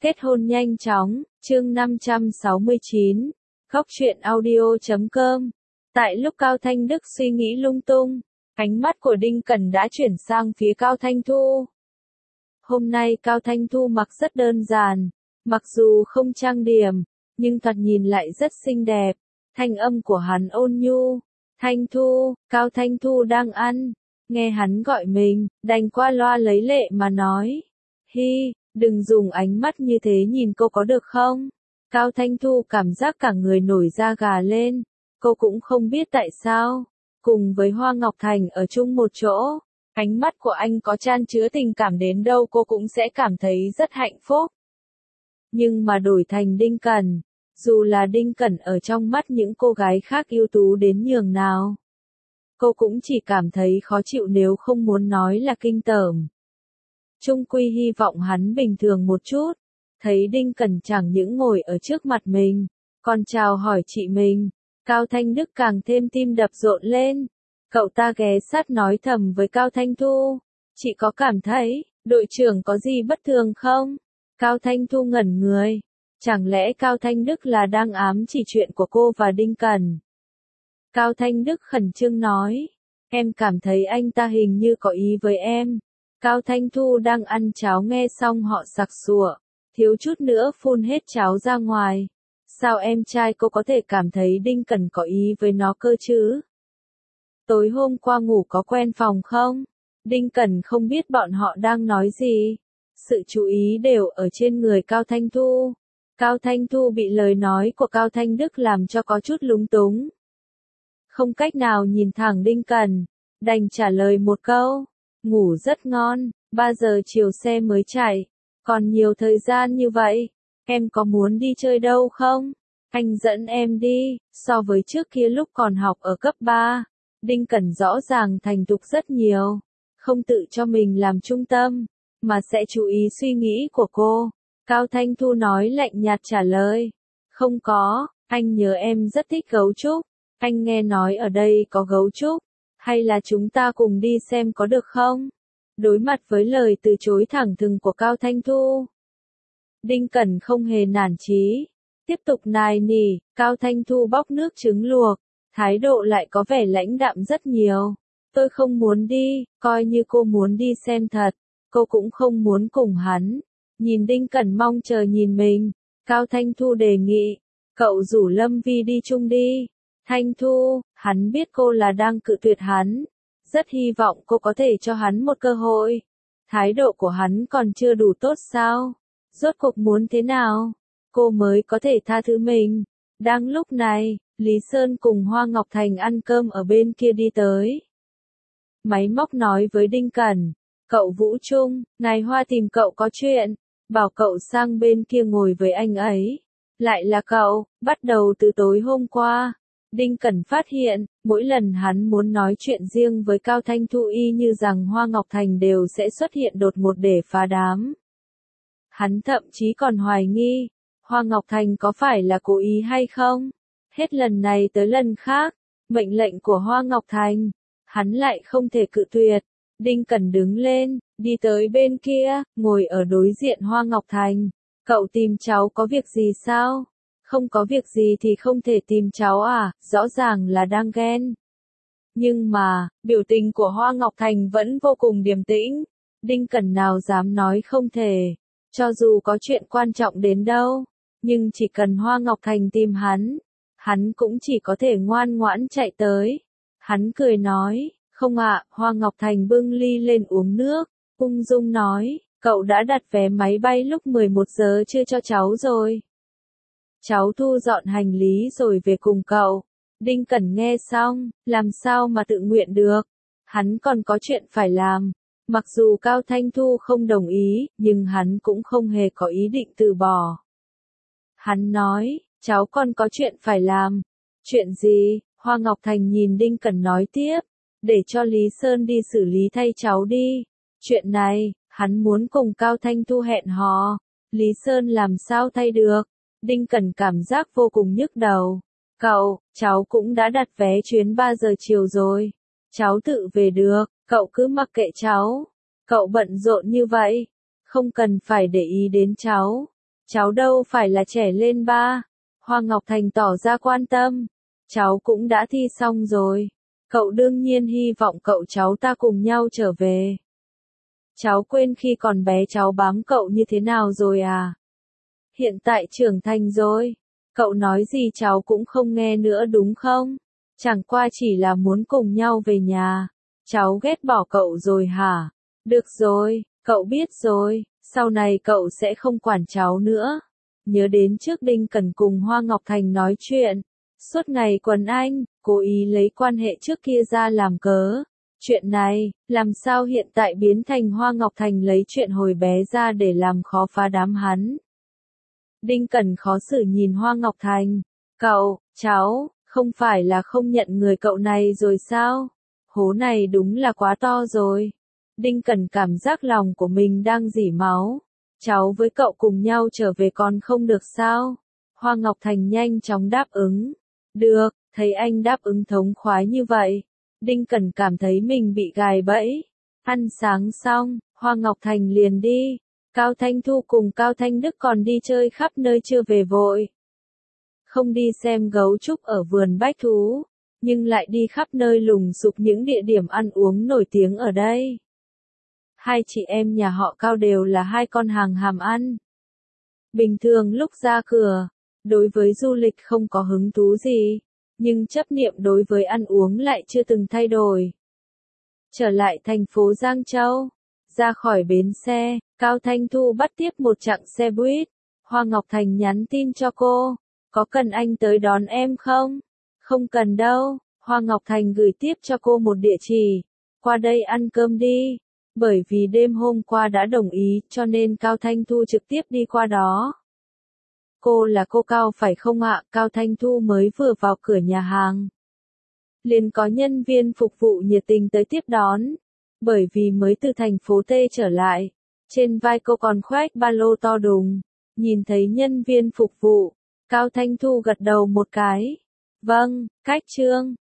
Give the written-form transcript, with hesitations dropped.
Kết hôn nhanh chóng, chương 569, Khóc chuyện audio.com. Tại lúc Cao Thanh Đức suy nghĩ lung tung, ánh mắt của Đinh Cẩn đã chuyển sang phía Cao Thanh Thu. Hôm nay Cao Thanh Thu mặc rất đơn giản, mặc dù không trang điểm, nhưng thoạt nhìn lại rất xinh đẹp. Thanh âm của hắn ôn nhu. Thanh Thu, Cao Thanh Thu đang ăn. Nghe hắn gọi mình, đành qua loa lấy lệ mà nói. Hi, đừng dùng ánh mắt như thế nhìn cô có được không? Cao Thanh Thu cảm giác cả người nổi da gà lên. Cô cũng không biết tại sao. Cùng với Hoa Ngọc Thành ở chung một chỗ, ánh mắt của anh có chan chứa tình cảm đến đâu cô cũng sẽ cảm thấy rất hạnh phúc. Nhưng mà đổi thành Đinh Cẩn, dù là Đinh Cẩn ở trong mắt những cô gái khác ưu tú đến nhường nào, cô cũng chỉ cảm thấy khó chịu nếu không muốn nói là kinh tởm. Chung quy hy vọng hắn bình thường một chút, thấy Đinh Cẩn chẳng những ngồi ở trước mặt mình, còn chào hỏi chị mình, Cao Thanh Đức càng thêm tim đập rộn lên. Cậu ta ghé sát nói thầm với Cao Thanh Thu, chị có cảm thấy, đội trưởng có gì bất thường không? Cao Thanh Thu ngẩn người, chẳng lẽ Cao Thanh Đức là đang ám chỉ chuyện của cô và Đinh Cẩn? Cao Thanh Đức khẩn trương nói, em cảm thấy anh ta hình như có ý với em. Cao Thanh Thu đang ăn cháo nghe xong họ sặc sụa, thiếu chút nữa phun hết cháo ra ngoài. Sao em trai cô có thể cảm thấy Đinh Cẩn có ý với nó cơ chứ? Tối hôm qua ngủ có quen phòng không? Đinh Cẩn không biết bọn họ đang nói gì. Sự chú ý đều ở trên người Cao Thanh Thu. Cao Thanh Thu bị lời nói của Cao Thanh Đức làm cho có chút lúng túng. Không cách nào nhìn thẳng Đinh Cẩn, đành trả lời một câu. Ngủ rất ngon, 3 giờ chiều xe mới chạy. Còn nhiều thời gian như vậy, em có muốn đi chơi đâu không? Anh dẫn em đi. So với trước kia lúc còn học ở cấp 3, Đinh Cẩn rõ ràng thành thục rất nhiều. Không tự cho mình làm trung tâm, mà sẽ chú ý suy nghĩ của cô. Cao Thanh Thu nói lạnh nhạt trả lời. Không có, anh nhớ em rất thích gấu trúc. Anh nghe nói ở đây có gấu trúc. Hay là chúng ta cùng đi xem có được không? Đối mặt với lời từ chối thẳng thừng của Cao Thanh Thu, Đinh Cẩn không hề nản chí. Tiếp tục nài nỉ, Cao Thanh Thu bóc nước trứng luộc. Thái độ lại có vẻ lãnh đạm rất nhiều. Tôi không muốn đi, coi như cô muốn đi xem thật. Cô cũng không muốn cùng hắn. Nhìn Đinh Cẩn mong chờ nhìn mình, Cao Thanh Thu đề nghị. Cậu rủ Lâm Vi đi chung đi. Thanh Thu, hắn biết cô là đang cự tuyệt hắn. Rất hy vọng cô có thể cho hắn một cơ hội. Thái độ của hắn còn chưa đủ tốt sao? Rốt cuộc muốn thế nào? Cô mới có thể tha thứ mình. Đang lúc này, Lý Sơn cùng Hoa Ngọc Thành ăn cơm ở bên kia đi tới. Máy móc nói với Đinh Cẩn, cậu Vũ Trung, ngài Hoa tìm cậu có chuyện, bảo cậu sang bên kia ngồi với anh ấy. Lại là cậu, bắt đầu từ tối hôm qua. Đinh Cẩn phát hiện, mỗi lần hắn muốn nói chuyện riêng với Cao Thanh Thu y như rằng Hoa Ngọc Thành đều sẽ xuất hiện đột ngột để phá đám. Hắn thậm chí còn hoài nghi, Hoa Ngọc Thành có phải là cố ý hay không? Hết lần này tới lần khác, mệnh lệnh của Hoa Ngọc Thành, hắn lại không thể cự tuyệt. Đinh Cẩn đứng lên, đi tới bên kia, ngồi ở đối diện Hoa Ngọc Thành. Cậu tìm cháu có việc gì sao? Không có việc gì thì không thể tìm cháu à, rõ ràng là đang ghen. Nhưng mà, biểu tình của Hoa Ngọc Thành vẫn vô cùng điềm tĩnh. Đinh Cẩn nào dám nói không thể. Cho dù có chuyện quan trọng đến đâu, nhưng chỉ cần Hoa Ngọc Thành tìm hắn cũng chỉ có thể ngoan ngoãn chạy tới. Hắn cười nói, không ạ, Hoa Ngọc Thành bưng ly lên uống nước, ung dung nói, cậu đã đặt vé máy bay lúc 11 giờ chưa cho cháu rồi. Cháu thu dọn hành lý rồi về cùng cậu. Đinh Cẩn nghe xong, làm sao mà tự nguyện được. Hắn còn có chuyện phải làm. Mặc dù Cao Thanh Thu không đồng ý, nhưng hắn cũng không hề có ý định từ bỏ. Hắn nói, cháu còn có chuyện phải làm. Chuyện gì? Hoa Ngọc Thành nhìn Đinh Cẩn nói tiếp. Để cho Lý Sơn đi xử lý thay cháu đi. Chuyện này, hắn muốn cùng Cao Thanh Thu hẹn hò. Lý Sơn làm sao thay được? Đinh Cẩn cảm giác vô cùng nhức đầu. Cậu, cháu cũng đã đặt vé chuyến 3 giờ chiều rồi. Cháu tự về được, cậu cứ mặc kệ cháu. Cậu bận rộn như vậy, không cần phải để ý đến cháu. Cháu đâu phải là trẻ lên ba. Hoa Ngọc Thành tỏ ra quan tâm. Cháu cũng đã thi xong rồi. Cậu đương nhiên hy vọng cậu cháu ta cùng nhau trở về. Cháu quên khi còn bé cháu bám cậu như thế nào rồi à? Hiện tại trưởng thành rồi. Cậu nói gì cháu cũng không nghe nữa đúng không? Chẳng qua chỉ là muốn cùng nhau về nhà. Cháu ghét bỏ cậu rồi hả? Được rồi, cậu biết rồi, sau này cậu sẽ không quản cháu nữa. Nhớ đến trước Đinh Cẩn cùng Hoa Ngọc Thành nói chuyện. Suốt ngày quấn anh, cố ý lấy quan hệ trước kia ra làm cớ. Chuyện này, làm sao hiện tại biến thành Hoa Ngọc Thành lấy chuyện hồi bé ra để làm khó phá đám hắn. Đinh Cẩn khó xử nhìn Hoa Ngọc Thành. Cậu, cháu, không phải là không nhận người cậu này rồi sao? Hố này đúng là quá to rồi. Đinh Cẩn cảm giác lòng của mình đang rỉ máu. Cháu với cậu cùng nhau trở về còn không được sao? Hoa Ngọc Thành nhanh chóng đáp ứng. Được, thấy anh đáp ứng thống khoái như vậy. Đinh Cẩn cảm thấy mình bị gài bẫy. Ăn sáng xong, Hoa Ngọc Thành liền đi. Cao Thanh Thu cùng Cao Thanh Đức còn đi chơi khắp nơi chưa về vội. Không đi xem gấu trúc ở vườn bách thú, nhưng lại đi khắp nơi lùng sục những địa điểm ăn uống nổi tiếng ở đây. Hai chị em nhà họ Cao đều là hai con hàng hàm ăn. Bình thường lúc ra cửa, đối với du lịch không có hứng thú gì, nhưng chấp niệm đối với ăn uống lại chưa từng thay đổi. Trở lại thành phố Giang Châu, ra khỏi bến xe, Cao Thanh Thu bắt tiếp một chặng xe buýt. Hoa Ngọc Thành nhắn tin cho cô, có cần anh tới đón em không? Không cần đâu, Hoa Ngọc Thành gửi tiếp cho cô một địa chỉ, qua đây ăn cơm đi. Bởi vì đêm hôm qua đã đồng ý, cho nên Cao Thanh Thu trực tiếp đi qua đó. Cô là cô Cao phải không ạ? Cao Thanh Thu mới vừa vào cửa nhà hàng. Liền có nhân viên phục vụ nhiệt tình tới tiếp đón. Bởi vì mới từ thành phố T trở lại, trên vai cô còn khoác ba lô to đùng. Nhìn thấy nhân viên phục vụ, Cao Thanh Thu gật đầu một cái. Vâng, khách Trương,